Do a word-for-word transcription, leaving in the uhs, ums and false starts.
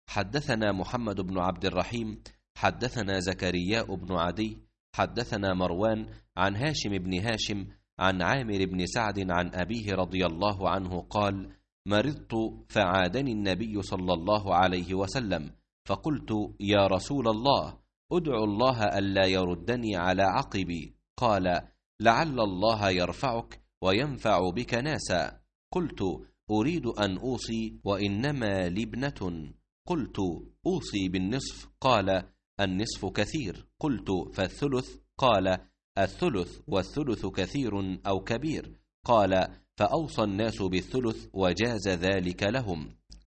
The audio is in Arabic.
حدثنا محمد بن عبد الرحيم حدثنا زكرياء بن عدي حدثنا مروان عن هاشم بن هاشم عن عامر بن سعد عن أبيه رضي الله عنه قال: مرضت فعادني النبي صلى الله عليه وسلم، فقلت: يا رسول الله، أدعو الله ألا يردني على عقبي. قال: لعل الله يرفعك وينفع بك ناسا. قلت: أريد أن أوصي وإنما لي ابنة. قلت: أوصي بالنصف. قال: النصف كثير. قلت: فالثلث؟ قال: الثلث والثلث كثير أو كبير. قال: فأوصى الناس بالثلث وجاز ذلك لهم.